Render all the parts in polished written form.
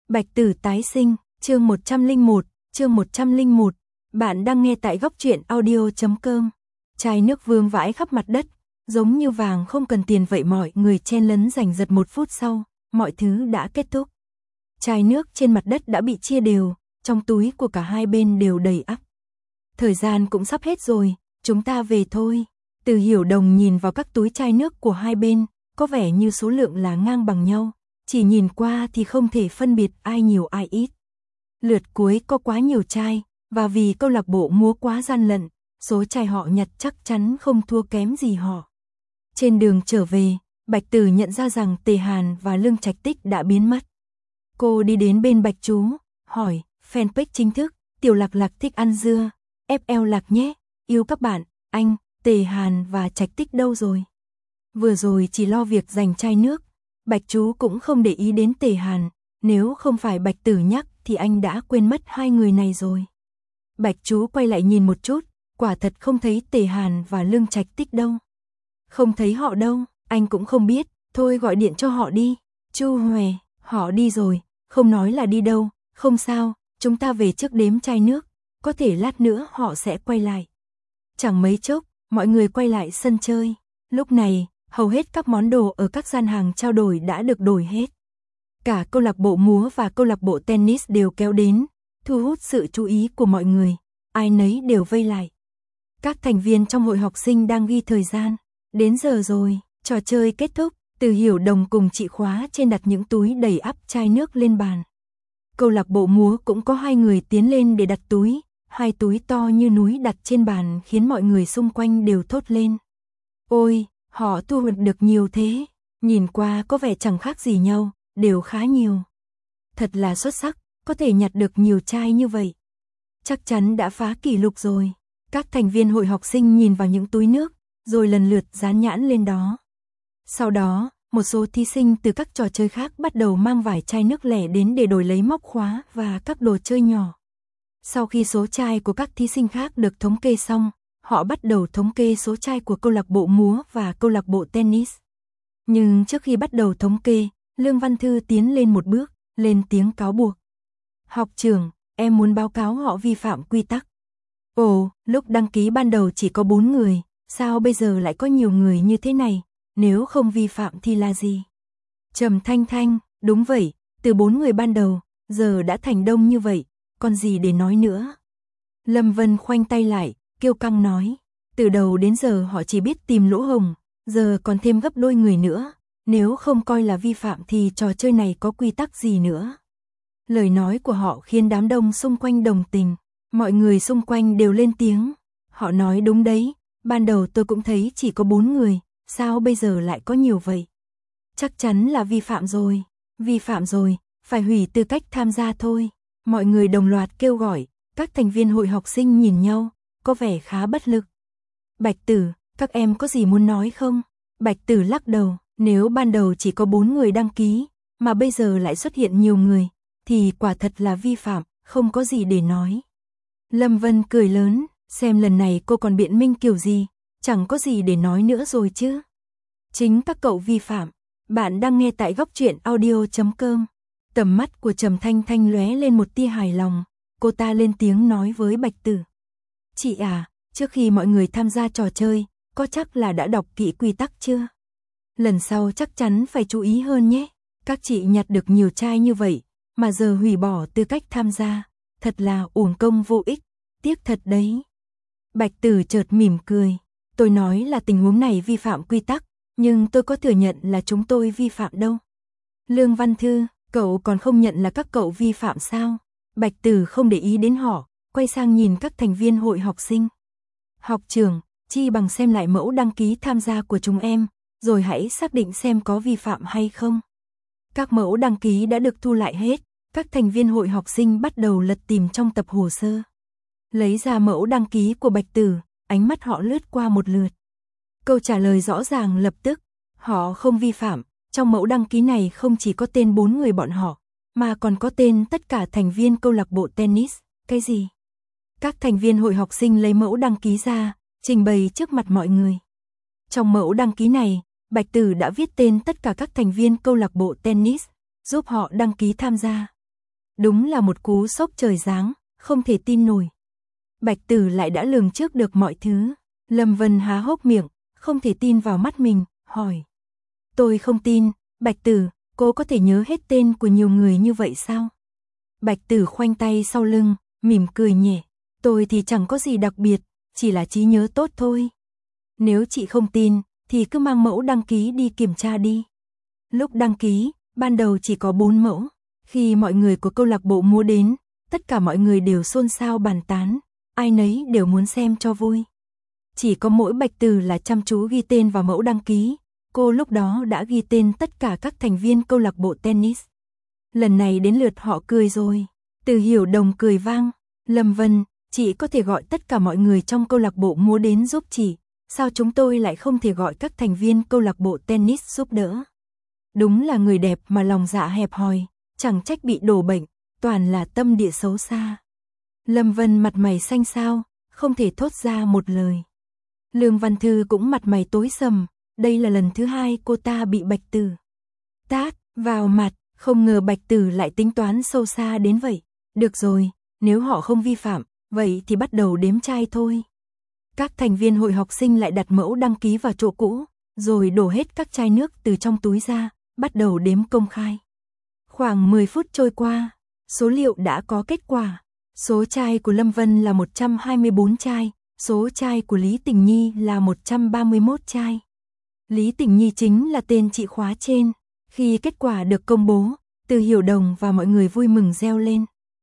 Bạch Tử tái sinh, chương 101, chương 101. Bạn đang nghe tại góc truyện audio.com. Chai nước vương vãi khắp mặt đất, giống như vàng không cần tiền vậy, mọi người chen lấn giành giật 1 phút sau, mọi thứ đã kết thúc. Chai nước trên mặt đất đã bị chia đều, trong túi của cả hai bên đều đầy ắp. Thời gian cũng sắp hết rồi, chúng ta về thôi. Từ Hiểu Đồng nhìn vào các túi chai nước của hai bên, có vẻ như số lượng là ngang bằng nhau. Chỉ nhìn qua thì không thể phân biệt ai nhiều ai ít. Lượt cuối có quá nhiều chai, và vì câu lạc bộ múa quá gian lận, số chai họ nhặt chắc chắn không thua kém gì họ. Trên đường trở về, Bạch Tử nhận ra rằng Tề Hàn và Lương Trạch Tích đã biến mất. Cô đi đến bên Bạch Chú, hỏi, fanpage chính thức, Tiểu Lạc Lạc thích ăn dưa, FL Lạc nhé, yêu các bạn, anh, Tề Hàn và Trạch Tích đâu rồi? Vừa rồi chỉ lo việc giành chai nước. Bạch Chú cũng không để ý đến Tề Hàn, nếu không phải Bạch Tử nhắc thì anh đã quên mất hai người này rồi. Bạch Chú quay lại nhìn một chút, quả thật không thấy Tề Hàn và Lương Trạch Tích đâu. Không thấy họ đâu, anh cũng không biết, thôi gọi điện cho họ đi. Chu Huệ, họ đi rồi, không nói là đi đâu, không sao, chúng ta về trước đếm chai nước, có thể lát nữa họ sẽ quay lại. Chẳng mấy chốc, mọi người quay lại sân chơi, lúc này hầu hết các món đồ ở các gian hàng trao đổi đã được đổi hết. Cả câu lạc bộ múa và câu lạc bộ tennis đều kéo đến, thu hút sự chú ý của mọi người, ai nấy đều vây lại. Các thành viên trong hội học sinh đang ghi thời gian, đến giờ rồi, trò chơi kết thúc, Từ Hiểu Đồng cùng chị Khóa trên đặt những túi đầy ắp chai nước lên bàn. Câu lạc bộ múa cũng có 2 người tiến lên để đặt túi, 2 túi to như núi đặt trên bàn khiến mọi người xung quanh đều thốt lên. Ôi! Họ thu hoạch được nhiều thế, nhìn qua có vẻ chẳng khác gì nhau, đều khá nhiều. Thật là xuất sắc, có thể nhặt được nhiều chai như vậy. Chắc chắn đã phá kỷ lục rồi. Các thành viên hội học sinh nhìn vào những túi nước, rồi lần lượt dán nhãn lên đó. Sau đó, một số thí sinh từ các trò chơi khác bắt đầu mang vài chai nước lẻ đến để đổi lấy móc khóa và các đồ chơi nhỏ. Sau khi số chai của các thí sinh khác được thống kê xong, họ bắt đầu thống kê số chai của câu lạc bộ múa và câu lạc bộ tennis. Nhưng trước khi bắt đầu thống kê, Lương Văn Thư tiến lên một bước, lên tiếng cáo buộc. Học trưởng, em muốn báo cáo họ vi phạm quy tắc. Ồ, lúc đăng ký ban đầu chỉ có 4 người, sao bây giờ lại có nhiều người như thế này, nếu không vi phạm thì là gì? Trầm Thanh Thanh, đúng vậy, từ 4 người ban đầu, giờ đã thành đông như vậy, còn gì để nói nữa? Lâm Vân khoanh tay lại, kiêu căng nói, từ đầu đến giờ họ chỉ biết tìm lỗ hổng, giờ còn thêm gấp đôi người nữa, nếu không coi là vi phạm thì trò chơi này có quy tắc gì nữa. Lời nói của họ khiến đám đông xung quanh đồng tình, mọi người xung quanh đều lên tiếng, họ nói đúng đấy, ban đầu tôi cũng thấy chỉ có 4 người, sao bây giờ lại có nhiều vậy? Chắc chắn là vi phạm rồi, phải hủy tư cách tham gia thôi. Mọi người đồng loạt kêu gọi, các thành viên hội học sinh nhìn nhau, có vẻ khá bất lực. Bạch Tử, các em có gì muốn nói không? Bạch Tử lắc đầu, nếu ban đầu chỉ có 4 người đăng ký, mà bây giờ lại xuất hiện nhiều người, thì quả thật là vi phạm, không có gì để nói. Lâm Vân cười lớn, xem lần này cô còn biện minh kiểu gì, chẳng có gì để nói nữa rồi chứ. Chính các cậu vi phạm, bạn đang nghe tại góc truyện audio.com. Tầm mắt của Trầm Thanh Thanh lóe lên một tia hài lòng, cô ta lên tiếng nói với Bạch Tử. Chị à, trước khi mọi người tham gia trò chơi, có chắc là đã đọc kỹ quy tắc chưa? Lần sau chắc chắn phải chú ý hơn nhé. Các chị nhặt được nhiều chai như vậy, mà giờ hủy bỏ tư cách tham gia, thật là uổng công vô ích, tiếc thật đấy. Bạch Tử chợt mỉm cười, tôi nói là tình huống này vi phạm quy tắc, nhưng tôi có thừa nhận là chúng tôi vi phạm đâu. Lương Văn Thư, cậu còn không nhận là các cậu vi phạm sao? Bạch Tử không để ý đến họ, quay sang nhìn các thành viên hội học sinh. Học trưởng, chi bằng xem lại mẫu đăng ký tham gia của chúng em, rồi hãy xác định xem có vi phạm hay không. Các mẫu đăng ký đã được thu lại hết, các thành viên hội học sinh bắt đầu lật tìm trong tập hồ sơ. Lấy ra mẫu đăng ký của Bạch Tử, ánh mắt họ lướt qua một lượt. Câu trả lời rõ ràng lập tức, họ không vi phạm, trong mẫu đăng ký này không chỉ có tên 4 người bọn họ, mà còn có tên tất cả thành viên câu lạc bộ tennis. Cái gì? Các thành viên hội học sinh lấy mẫu đăng ký ra, trình bày trước mặt mọi người. Trong mẫu đăng ký này, Bạch Tử đã viết tên tất cả các thành viên câu lạc bộ tennis, giúp họ đăng ký tham gia. Đúng là một cú sốc trời giáng, không thể tin nổi. Bạch Tử lại đã lường trước được mọi thứ. Lâm Vân há hốc miệng, không thể tin vào mắt mình, hỏi. Tôi không tin, Bạch Tử, cô có thể nhớ hết tên của nhiều người như vậy sao? Bạch Tử khoanh tay sau lưng, mỉm cười nhẹ. Tôi thì chẳng có gì đặc biệt, chỉ là trí nhớ tốt thôi. Nếu chị không tin, thì cứ mang mẫu đăng ký đi kiểm tra đi. Lúc đăng ký, ban đầu chỉ có 4 mẫu. Khi mọi người của câu lạc bộ múa đến, tất cả mọi người đều xôn xao bàn tán, ai nấy đều muốn xem cho vui. Chỉ có mỗi Bạch Tử là chăm chú ghi tên vào mẫu đăng ký, cô lúc đó đã ghi tên tất cả các thành viên câu lạc bộ tennis. Lần này đến lượt họ cười rồi. Từ Hiểu Đồng cười vang, Lâm Vân, chị có thể gọi tất cả mọi người trong câu lạc bộ múa đến giúp chị, sao chúng tôi lại không thể gọi các thành viên câu lạc bộ tennis giúp đỡ? Đúng là người đẹp mà lòng dạ hẹp hòi, chẳng trách bị đổ bệnh, toàn là tâm địa xấu xa. Lâm Vân mặt mày xanh xao, không thể thốt ra một lời. Lương Văn Thư cũng mặt mày tối sầm, đây là lần thứ 2 cô ta bị Bạch Tử tát vào mặt, không ngờ Bạch Tử lại tính toán sâu xa đến vậy. Được rồi, nếu họ không vi phạm, vậy thì bắt đầu đếm chai thôi. Các thành viên hội học sinh lại đặt mẫu đăng ký vào chỗ cũ, rồi đổ hết các chai nước từ trong túi ra, bắt đầu đếm công khai. Khoảng 10 phút trôi qua, số liệu đã có kết quả. Số chai của Lâm Vân là 124 chai, số chai của Lý Tình Nhi là 131 chai. Lý Tình Nhi chính là tên chị khóa trên. Khi kết quả được công bố, Từ Hiểu Đồng và mọi người vui mừng reo lên.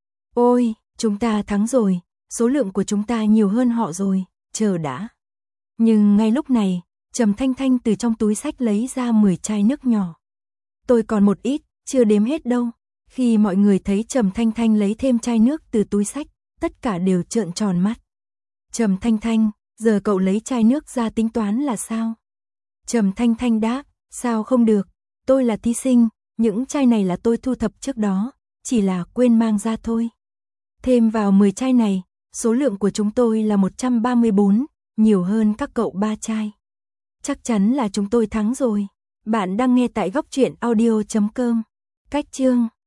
Ôi, chúng ta thắng rồi, số lượng của chúng ta nhiều hơn họ rồi, chờ đã. Nhưng ngay lúc này, Trầm Thanh Thanh từ trong túi xách lấy ra 10 chai nước nhỏ. Tôi còn một ít, chưa đếm hết đâu. Khi mọi người thấy Trầm Thanh Thanh lấy thêm chai nước từ túi xách, tất cả đều trợn tròn mắt. Trầm Thanh Thanh, giờ cậu lấy chai nước ra tính toán là sao? Trầm Thanh Thanh đáp, sao không được, tôi là thí sinh, những chai này là tôi thu thập trước đó, chỉ là quên mang ra thôi. Thêm vào 10 chai này, số lượng của chúng tôi là 134, nhiều hơn các cậu 3 chai. Chắc chắn là chúng tôi thắng rồi. Bạn đang nghe tại góc truyện audio.com. Cách chương